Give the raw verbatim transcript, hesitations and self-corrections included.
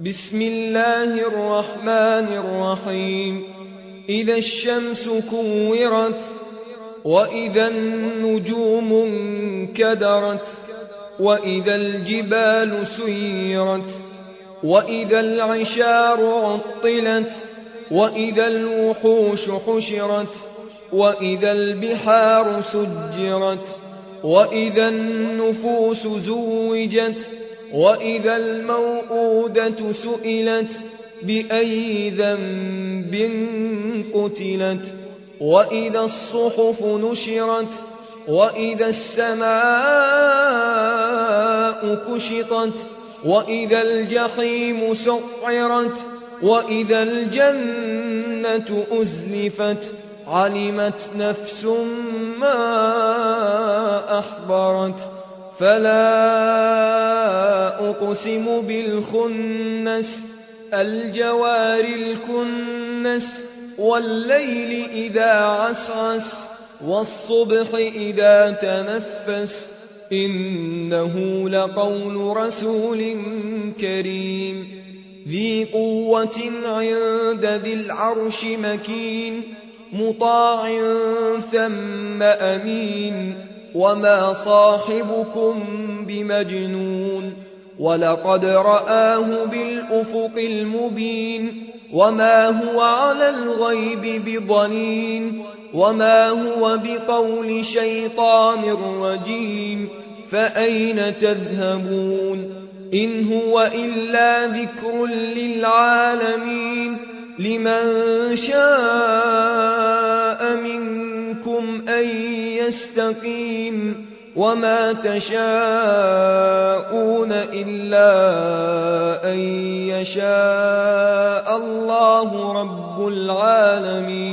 بسم الله الرحمن الرحيم إذا الشمس كورت وإذا النجوم انكدرت وإذا الجبال سيرت وإذا العشار عطلت وإذا الوحوش حشرت وإذا البحار سجرت وإذا النفوس زوجت وإذا الموءودة سئلت بأي ذنب قتلت وإذا الصحف نشرت وإذا السماء كشطت وإذا الجحيم سعرت وإذا الجنة أزلفت علمت نفس ما أحضرت فلا أقسم بالخنس الجوار الكنس والليل إذا عسعس والصبح إذا تنفس إنه لقول رسول كريم ذي قوة عند ذي العرش مكين مطاع ثم أمين وما صاحبكم بمجنون ولقد رآه بالأفق المبين وما هو على الغيب بضنين وما هو بقول شيطان رجيم فأين تذهبون إن هو إلا ذكر للعالمين لمن شاء منكم أن يستقيم وما تشاءون إلا أن يشاء الله رب العالمين.